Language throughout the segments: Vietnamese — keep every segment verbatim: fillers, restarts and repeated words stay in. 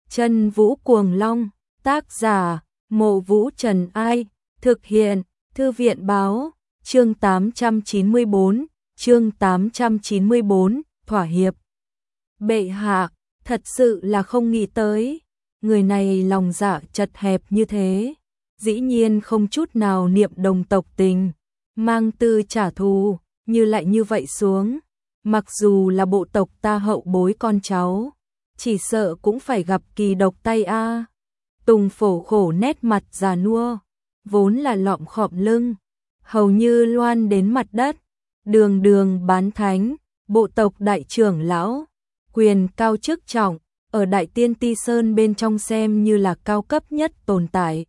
Chân Vũ Cuồng Long, tác giả, Mộ Vũ Trần Ai, thực hiện, Thư viện báo, chương tám trăm chín mươi bốn, chương tám trăm chín mươi bốn, thỏa hiệp. Bệ hạ, thật sự là không nghĩ tới, người này lòng dạ chật hẹp như thế, dĩ nhiên không chút nào niệm đồng tộc tình, mang tư trả thù, như lại như vậy xuống, mặc dù là bộ tộc ta hậu bối con cháu, chỉ sợ cũng phải gặp kỳ độc tay a. Tùng Phổ khổ nét mặt già nua, vốn là lọm khọm lưng, hầu như loan đến mặt đất, đường đường bán thánh, bộ tộc đại trưởng lão, quyền cao chức trọng, ở Đại Tiên Ti Sơn bên trong xem như là cao cấp nhất tồn tại.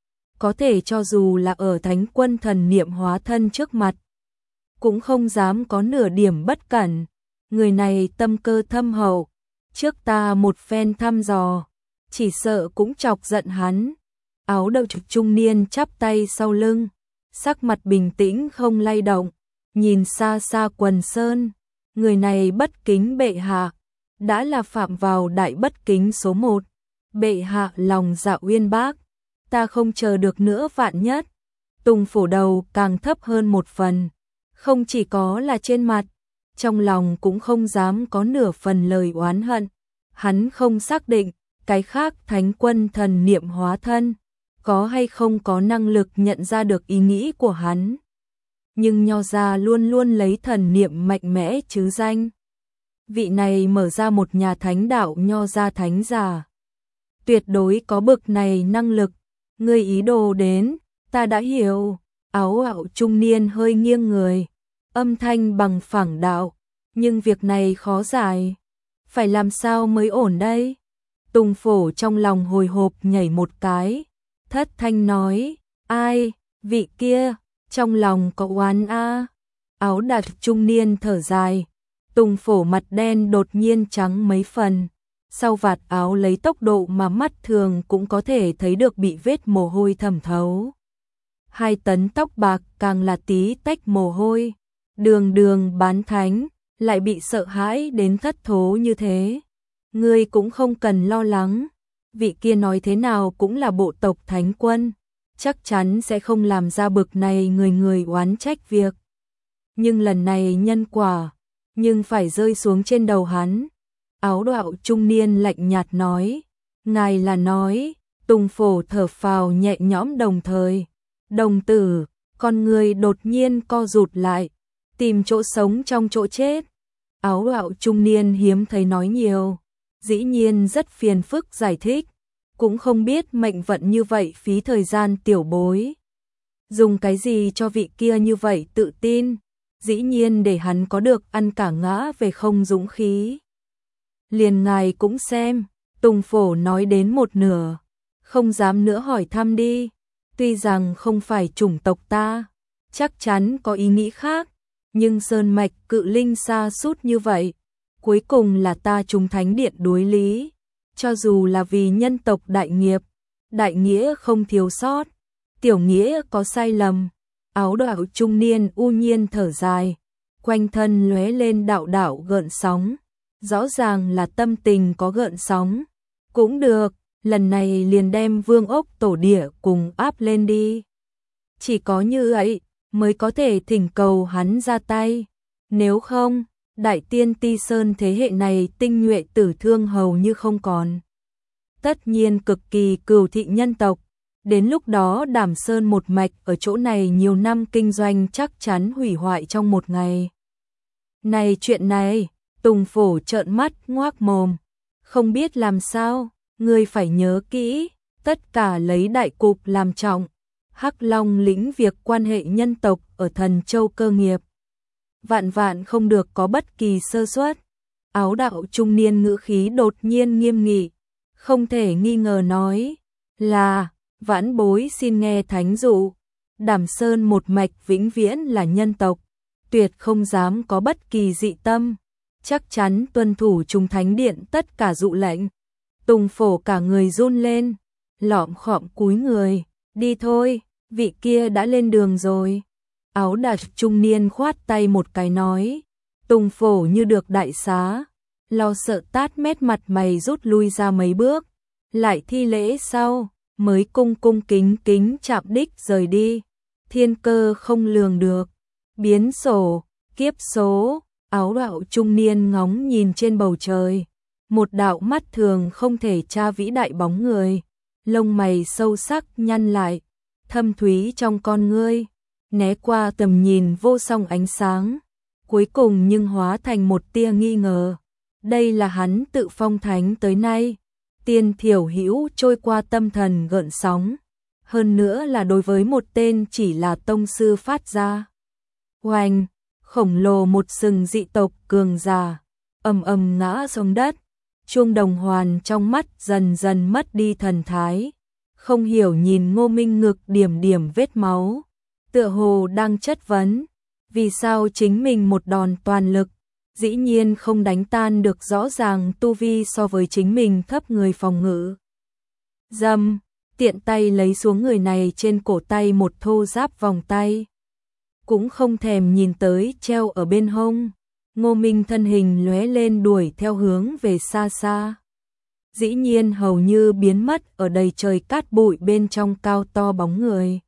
Có thể cho dù là ở thánh quân thần niệm hóa thân trước mặt, cũng không dám có nửa điểm bất cẩn, người này tâm cơ thâm hậu, trước ta một phen thăm dò, chỉ sợ cũng chọc giận hắn. Áo đầu trực trung niên chắp tay sau lưng, sắc mặt bình tĩnh không lay động, nhìn xa xa quần sơn, người này bất kính bệ hạ, đã là phạm vào đại bất kính số một. Bệ hạ lòng dạ uyên bác, ta không chờ được nữa vạn nhất. Tùng Phổ đầu càng thấp hơn một phần, không chỉ có là trên mặt, trong lòng cũng không dám có nửa phần lời oán hận. Hắn không xác định cái khác thánh quân thần niệm hóa thân có hay không có năng lực nhận ra được ý nghĩ của hắn. Nhưng Nho gia luôn luôn lấy thần niệm mạnh mẽ chứ danh. Vị này mở ra một nhà thánh đạo Nho gia thánh giả, tuyệt đối có bực này năng lực. Ngươi ý đồ đến, ta đã hiểu. Áo ảo trung niên hơi nghiêng người, âm thanh bằng phẳng đạo, nhưng việc này khó giải, phải làm sao mới ổn đây? Tùng Phổ trong lòng hồi hộp nhảy một cái, thất thanh nói, ai, vị kia, trong lòng có oán a. Áo đặc trung niên thở dài, Tùng Phổ mặt đen đột nhiên trắng mấy phần, sau vạt áo lấy tốc độ mà mắt thường cũng có thể thấy được bị vết mồ hôi thẩm thấu. Hai tấn tóc bạc càng là tí tách mồ hôi, đường đường bán thánh, lại bị sợ hãi đến thất thố như thế. Ngươi cũng không cần lo lắng, vị kia nói thế nào cũng là bộ tộc thánh quân, chắc chắn sẽ không làm ra bực này người người oán trách việc. Nhưng lần này nhân quả, nhưng phải rơi xuống trên đầu hắn. Áo đạo trung niên lạnh nhạt nói, ngài là nói. Tùng Phổ thở phào nhẹ nhõm đồng thời, đồng tử, con người đột nhiên co rụt lại, tìm chỗ sống trong chỗ chết. Áo đạo trung niên hiếm thấy nói nhiều, dĩ nhiên rất phiền phức giải thích, cũng không biết mệnh vận như vậy phí thời gian tiểu bối. Dùng cái gì cho vị kia như vậy tự tin, dĩ nhiên để hắn có được ăn cả ngã về không dũng khí. Liền ngài cũng xem, Tùng Phổ nói đến một nửa, không dám nữa hỏi thăm đi, tuy rằng không phải chủng tộc ta, chắc chắn có ý nghĩ khác, nhưng sơn mạch cự linh xa sút như vậy, cuối cùng là ta trùng thánh điện đối lý, cho dù là vì nhân tộc đại nghiệp, đại nghĩa không thiếu sót, tiểu nghĩa có sai lầm. Áo đạo trung niên u nhiên thở dài, quanh thân lóe lên đạo đạo gợn sóng, rõ ràng là tâm tình có gợn sóng. Cũng được, lần này liền đem Vương Ốc Tổ Địa cùng áp lên đi. Chỉ có như vậy mới có thể thỉnh cầu hắn ra tay, nếu không, Đại Tiên Ti Sơn thế hệ này tinh nhuệ tử thương hầu như không còn. Tất nhiên cực kỳ cừu thị nhân tộc, đến lúc đó Đảm Sơn một mạch ở chỗ này nhiều năm kinh doanh chắc chắn hủy hoại trong một ngày. Này chuyện này, Tùng Phổ trợn mắt ngoác mồm, không biết làm sao, ngươi phải nhớ kỹ, tất cả lấy đại cục làm trọng. Hắc Long lĩnh việc quan hệ nhân tộc ở Thần Châu cơ nghiệp, vạn vạn không được có bất kỳ sơ suất. Áo đạo trung niên ngữ khí đột nhiên nghiêm nghị, không thể nghi ngờ nói, là, vãn bối xin nghe thánh dụ, Đảm Sơn một mạch vĩnh viễn là nhân tộc, tuyệt không dám có bất kỳ dị tâm, chắc chắn tuân thủ trùng thánh điện tất cả dụ lệnh. Tùng Phổ cả người run lên, lọm khọm cúi người, đi thôi, vị kia đã lên đường rồi. Áo đạt trung niên khoát tay một cái nói, Tùng Phổ như được đại xá, lo sợ tát mét mặt mày rút lui ra mấy bước, lại thi lễ sau, mới cung cung kính kính chạm đích rời đi. Thiên cơ không lường được, biến sổ, kiếp số, áo đạo trung niên ngóng nhìn trên bầu trời. Một đạo mắt thường không thể tra vĩ đại bóng người, lông mày sâu sắc nhăn lại, thâm thúy trong con ngươi, né qua tầm nhìn vô song ánh sáng, cuối cùng nhưng hóa thành một tia nghi ngờ. Đây là hắn tự phong thánh tới nay, tiên thiểu hữu trôi qua tâm thần gợn sóng, hơn nữa là đối với một tên chỉ là tông sư phát ra. Oanh, khổng lồ một sừng dị tộc cường giả, ầm ầm ngã xuống đất, chuông đồng hoàn trong mắt dần dần mất đi thần thái, không hiểu nhìn Ngô Minh ngực điểm điểm vết máu, tựa hồ đang chất vấn, vì sao chính mình một đòn toàn lực, dĩ nhiên không đánh tan được rõ ràng tu vi so với chính mình thấp người phòng ngự. Dâm, tiện tay lấy xuống người này trên cổ tay một thô giáp vòng tay, cũng không thèm nhìn tới treo ở bên hông. Ngô Minh thân hình lóe lên đuổi theo hướng về xa xa. Dĩ nhiên hầu như biến mất ở đầy trời cát bụi bên trong cao to bóng người.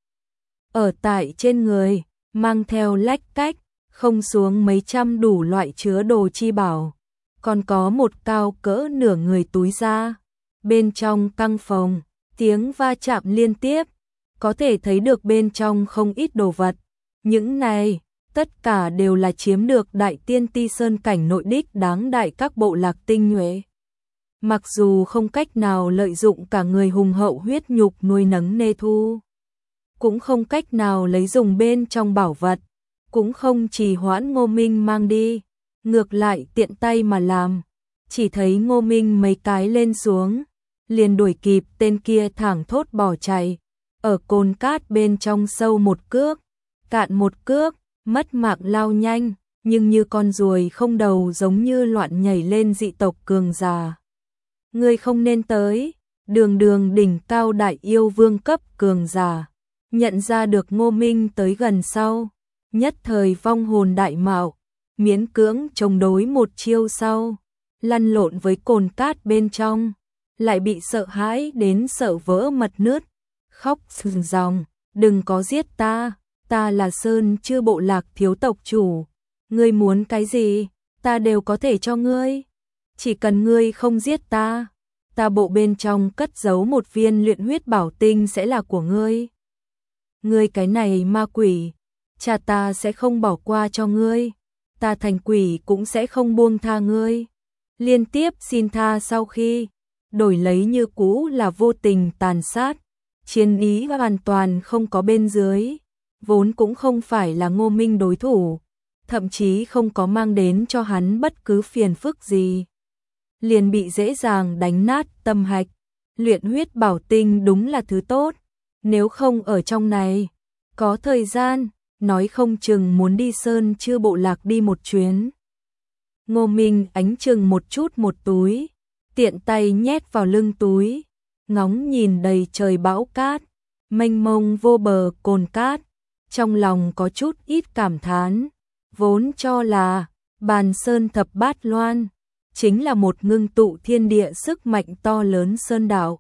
Ở tại trên người, mang theo lách cách, không xuống mấy trăm đủ loại chứa đồ chi bảo. Còn có một cao cỡ nửa người túi da. Bên trong căng phòng, tiếng va chạm liên tiếp. Có thể thấy được bên trong không ít đồ vật. Những này, tất cả đều là chiếm được đại tiên ti sơn cảnh nội đích đáng đại các bộ lạc tinh nhuệ. Mặc dù không cách nào lợi dụng cả người hùng hậu huyết nhục nuôi nấng nê thu, cũng không cách nào lấy dùng bên trong bảo vật, cũng không trì hoãn Ngô Minh mang đi, ngược lại tiện tay mà làm. Chỉ thấy Ngô Minh mấy cái lên xuống, liền đuổi kịp tên kia thẳng thốt bỏ chạy, ở cồn cát bên trong sâu một cước, cạn một cước, mất mạng lao nhanh, nhưng như con ruồi không đầu giống như loạn nhảy lên dị tộc cường giả. Ngươi không nên tới, đường đường đỉnh cao đại yêu vương cấp cường giả, nhận ra được Ngô Minh tới gần sau, nhất thời vong hồn đại mạo, miễn cưỡng chống đối một chiêu sau, lăn lộn với cồn cát bên trong, lại bị sợ hãi đến sợ vỡ mật nứt, khóc sừng ròng, đừng có giết ta, ta là Sơn Chư bộ lạc thiếu tộc chủ, ngươi muốn cái gì, ta đều có thể cho ngươi, chỉ cần ngươi không giết ta, ta bộ bên trong cất giấu một viên luyện huyết bảo tinh sẽ là của ngươi. Ngươi cái này ma quỷ, cha ta sẽ không bỏ qua cho ngươi, ta thành quỷ cũng sẽ không buông tha ngươi. Liên tiếp xin tha sau khi, đổi lấy như cũ là vô tình tàn sát, chiến ý hoàn toàn không có bên dưới, vốn cũng không phải là Ngô Minh đối thủ, thậm chí không có mang đến cho hắn bất cứ phiền phức gì. Liền bị dễ dàng đánh nát tâm hạch, luyện huyết bảo tinh đúng là thứ tốt, nếu không ở trong này, có thời gian, nói không chừng muốn đi Sơn Chư bộ lạc đi một chuyến. Ngô Minh ánh chừng một chút một túi, tiện tay nhét vào lưng túi, ngóng nhìn đầy trời bão cát, mênh mông vô bờ cồn cát, trong lòng có chút ít cảm thán, vốn cho là Bàn Sơn Thập Bát Loan chính là một ngưng tụ thiên địa sức mạnh to lớn sơn đạo,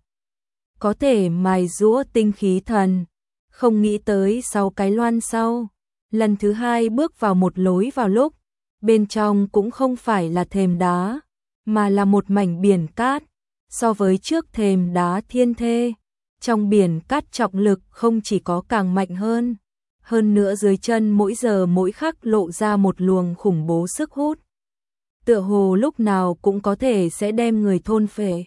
có thể mài giũa tinh khí thần, không nghĩ tới sau cái loan sau, lần thứ hai bước vào một lối vào lúc, bên trong cũng không phải là thềm đá, mà là một mảnh biển cát, so với trước thềm đá thiên thê, trong biển cát trọng lực không chỉ có càng mạnh hơn, hơn nữa dưới chân mỗi giờ mỗi khắc lộ ra một luồng khủng bố sức hút. Tựa hồ lúc nào cũng có thể sẽ đem người thôn phệ.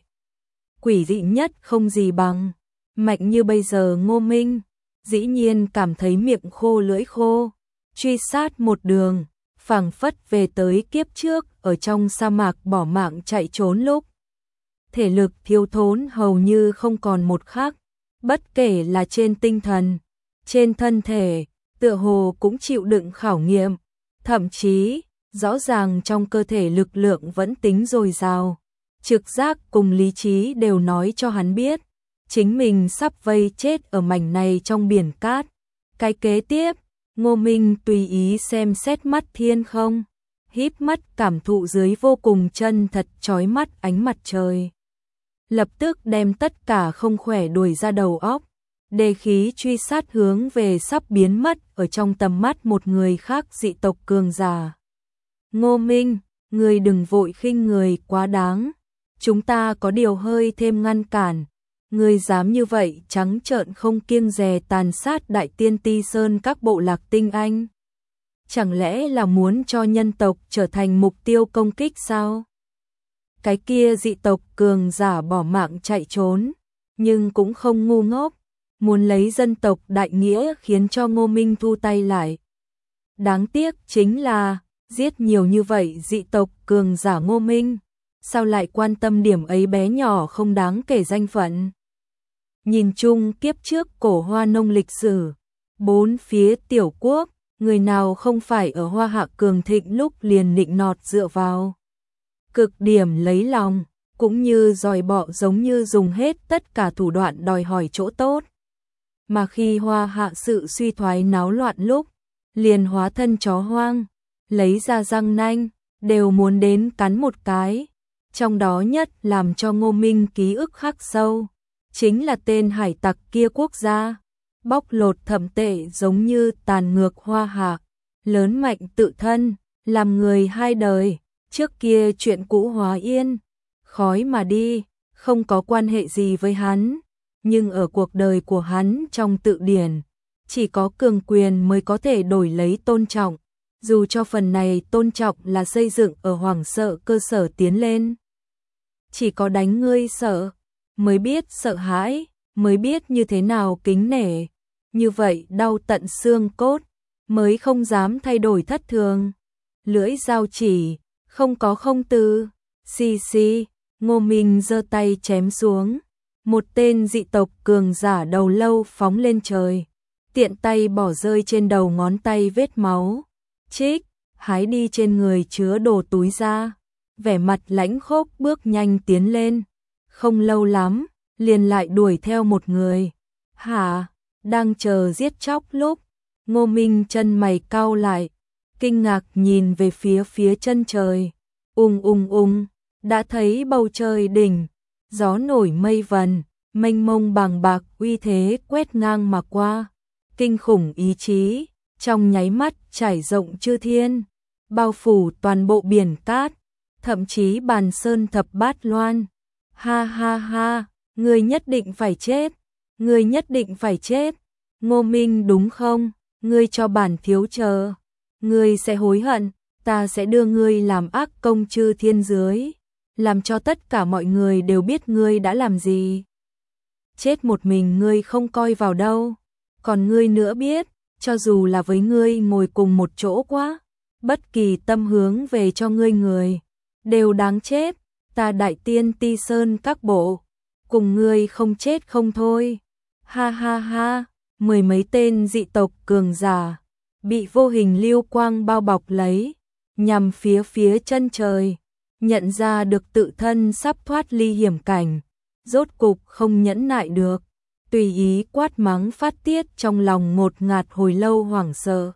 Quỷ dị nhất không gì bằng, mạnh như bây giờ Ngô Minh, dĩ nhiên cảm thấy miệng khô lưỡi khô, truy sát một đường, phảng phất về tới kiếp trước ở trong sa mạc bỏ mạng chạy trốn lúc. Thể lực thiếu thốn hầu như không còn một khắc, bất kể là trên tinh thần, trên thân thể, tựa hồ cũng chịu đựng khảo nghiệm, thậm chí rõ ràng trong cơ thể lực lượng vẫn tính dồi dào, trực giác cùng lý trí đều nói cho hắn biết, chính mình sắp vây chết ở mảnh này trong biển cát. Cái kế tiếp, Ngô Minh tùy ý xem xét mắt thiên không, híp mắt cảm thụ dưới vô cùng chân thật chói mắt ánh mặt trời. lập tức đem tất cả không khỏe đuổi ra đầu óc, đề khí truy sát hướng về sắp biến mất ở trong tầm mắt một người khác dị tộc cường giả. Ngô Minh, người đừng vội khinh người quá đáng, chúng ta có điều hơi thêm ngăn cản, người dám như vậy trắng trợn không kiêng dè tàn sát Đại Tiên Ti Sơn các bộ lạc tinh anh. Chẳng lẽ là muốn cho nhân tộc trở thành mục tiêu công kích sao? Cái kia dị tộc cường giả bỏ mạng chạy trốn, nhưng cũng không ngu ngốc, muốn lấy dân tộc đại nghĩa khiến cho Ngô Minh thu tay lại. Đáng tiếc chính là, giết nhiều như vậy dị tộc cường giả Ngô Minh, sao lại quan tâm điểm ấy bé nhỏ không đáng kể danh phận. Nhìn chung kiếp trước cổ Hoa Nông lịch sử, bốn phía tiểu quốc, người nào không phải ở Hoa Hạ cường thịnh lúc liền nịnh nọt dựa vào cực điểm lấy lòng, cũng như dòi bọ giống như dùng hết tất cả thủ đoạn đòi hỏi chỗ tốt. Mà khi Hoa Hạ sự suy thoái náo loạn lúc, liền hóa thân chó hoang, lấy ra răng nanh, đều muốn đến cắn một cái. Trong đó nhất làm cho Ngô Minh ký ức khắc sâu, chính là tên hải tặc kia quốc gia, bóc lột thậm tệ giống như tàn ngược Hoa Hạ, lớn mạnh tự thân, làm người hai đời, trước kia chuyện cũ hóa yên, khói mà đi, không có quan hệ gì với hắn, nhưng ở cuộc đời của hắn trong tự điển, chỉ có cường quyền mới có thể đổi lấy tôn trọng, dù cho phần này tôn trọng là xây dựng ở hoảng sợ cơ sở tiến lên. Chỉ có đánh ngươi sợ, mới biết sợ hãi, mới biết như thế nào kính nể, như vậy đau tận xương cốt, mới không dám thay đổi thất thường. Lưỡi dao chỉ, không có không từ, xì xì, Ngô Minh giơ tay chém xuống, một tên dị tộc cường giả đầu lâu phóng lên trời, tiện tay bỏ rơi trên đầu ngón tay vết máu, chích, hái đi trên người chứa đồ túi ra, vẻ mặt lãnh khốc bước nhanh tiến lên, không lâu lắm, liền lại đuổi theo một người. Hả, đang chờ giết chóc lúc, Ngô Minh chân mày cau lại, kinh ngạc nhìn về phía phía chân trời, ung ung ung, đã thấy bầu trời đỉnh, gió nổi mây vần, mênh mông bàng bạc uy thế quét ngang mà qua, kinh khủng ý chí, trong nháy mắt trải rộng chư thiên, bao phủ toàn bộ biển cát, thậm chí bàn sơn thập bát loan. Ha ha ha, ngươi nhất định phải chết, ngươi nhất định phải chết, Ngô Minh đúng không, ngươi cho bản thiếu chờ, ngươi sẽ hối hận, ta sẽ đưa ngươi làm ác công chư thiên dưới, làm cho tất cả mọi người đều biết ngươi đã làm gì. Chết một mình ngươi không coi vào đâu, còn ngươi nữa biết, cho dù là với ngươi ngồi cùng một chỗ quá, bất kỳ tâm hướng về cho ngươi người, đều đáng chết, ta Đại Tiên Ti Sơn các bộ, cùng ngươi không chết không thôi. Ha ha ha, mười mấy tên dị tộc cường giả, bị vô hình lưu quang bao bọc lấy, nhằm phía phía chân trời, nhận ra được tự thân sắp thoát ly hiểm cảnh, rốt cục không nhẫn nại được, tùy ý quát mắng phát tiết trong lòng ngột ngạt hồi lâu hoảng sợ.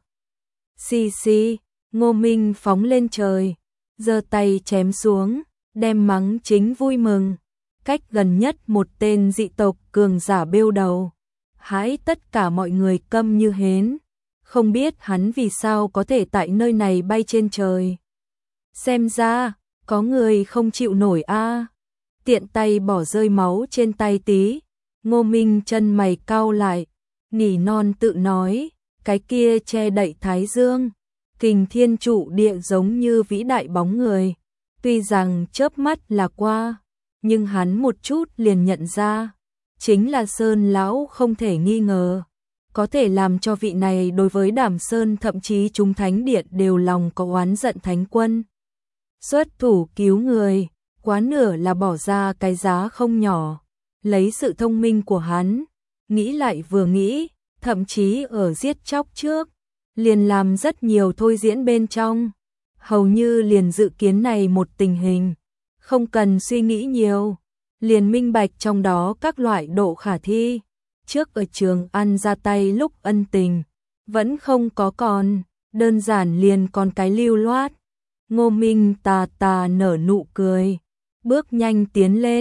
Xì xì, Ngô Minh phóng lên trời, giơ tay chém xuống, đem mắng chính vui mừng, cách gần nhất một tên dị tộc cường giả bêu đầu, hãi tất cả mọi người câm như hến, không biết hắn vì sao có thể tại nơi này bay trên trời. Xem ra, có người không chịu nổi a. Tiện tay bỏ rơi máu trên tay tí, Ngô Minh chân mày cau lại, nỉ non tự nói, cái kia che đậy thái dương, kình thiên trụ địa giống như vĩ đại bóng người, tuy rằng chớp mắt là qua, nhưng hắn một chút liền nhận ra, chính là Sơn lão không thể nghi ngờ, có thể làm cho vị này đối với Đàm Sơn thậm chí chúng thánh điện đều lòng có oán giận thánh quân. Xuất thủ cứu người, quá nửa là bỏ ra cái giá không nhỏ, lấy sự thông minh của hắn, nghĩ lại vừa nghĩ, thậm chí ở giết chóc trước, liền làm rất nhiều thôi diễn bên trong, hầu như liền dự kiến này một tình hình, không cần suy nghĩ nhiều, liền minh bạch trong đó các loại độ khả thi, trước ở Trường An ra tay lúc ân tình, vẫn không có còn, đơn giản liền còn cái lưu loát. Ngô Minh tà tà nở nụ cười, bước nhanh tiến lên,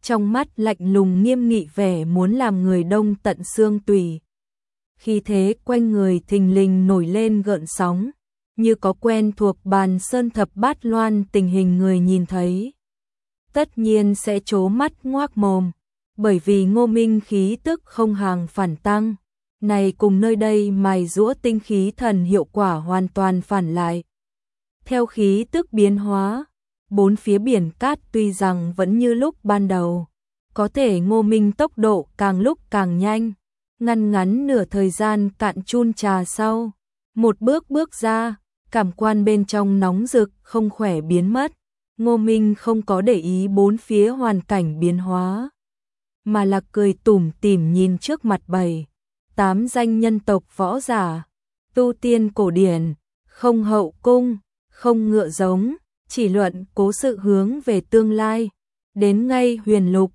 trong mắt lạnh lùng nghiêm nghị vẻ muốn làm người đông tận xương tủy. Khi thế quanh người thình lình nổi lên gợn sóng, như có quen thuộc bàn sơn thập bát loan tình hình người nhìn thấy. Tất nhiên sẽ trố mắt ngoác mồm, bởi vì Ngô Minh khí tức không hàng phản tăng, này cùng nơi đây mài giũa tinh khí thần hiệu quả hoàn toàn phản lại. Theo khí tức biến hóa, bốn phía biển cát tuy rằng vẫn như lúc ban đầu, có thể Ngô Minh tốc độ càng lúc càng nhanh, ngăn ngắn nửa thời gian cạn chun trà sau, một bước bước ra, cảm quan bên trong nóng rực không khỏe biến mất. Ngô Minh không có để ý bốn phía hoàn cảnh biến hóa, mà là cười tủm tỉm nhìn trước mặt bảy, tám danh nhân tộc võ giả, tu tiên cổ điển, không hậu cung, không ngựa giống, chỉ luận cố sự hướng về tương lai, đến ngay huyền lục,